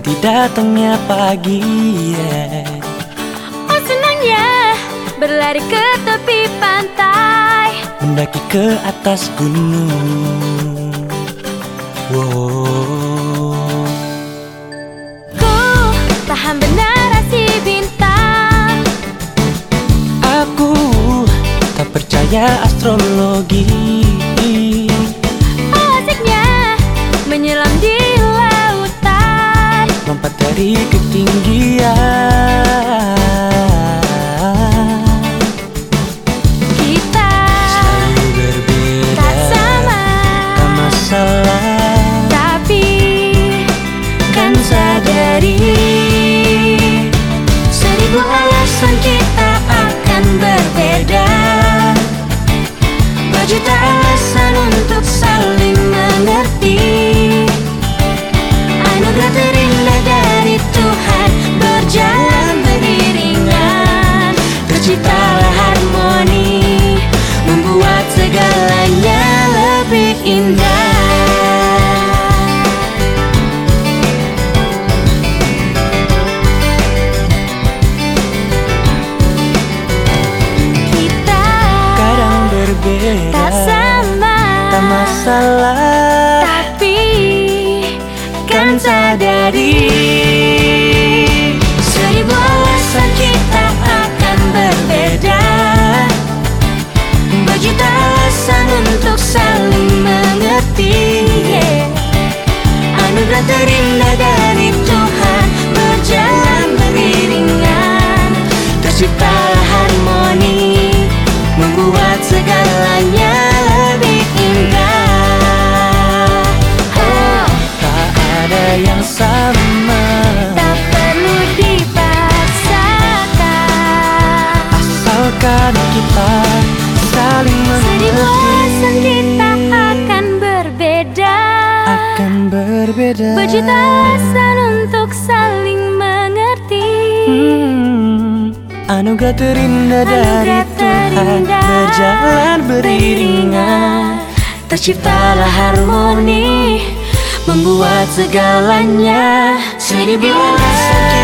Menanti datangnya pagi, Oh senangnya berlari ke tepi pantai, mendaki ke atas gunung. Wow. Ku paham benar rasi bintang. Aku tak percaya astrologi. Oh asiknya menyelam di lautan, Lompat dari ketinggian. kita Selalu berbeda, tak sama, tak masalah. tapi kan sadari seribu alasan kita akan berbeda, berjuta alasan untuk saling mengerti. Anugerah terindah dari Tuhan berjalan beriringan, terciptalah harmoni, membuat segalanya lebih indah. Kita Kadang berbeda, tak sama, tak masalah. tapi kan sadari seribu alasan kita akan berbeda, berjuta alasan untuk saling mengerti. Anugerah terindah dari Tuhan berjalan beriringan, terciptalah harmoni, membuat segalanya lebih indah. Oh, Tak ada yang sama, tak perlu dipaksakan, asalkan kita saling seribu alasan mengerti. kita akan berbeda, Akan berbeda, berjuta alasan untuk saling mengerti. Anugerah terindah dari Anugerah Tuhan terindah berjalan beriringan, terciptalah harmoni, membuat segalanya seribu alasan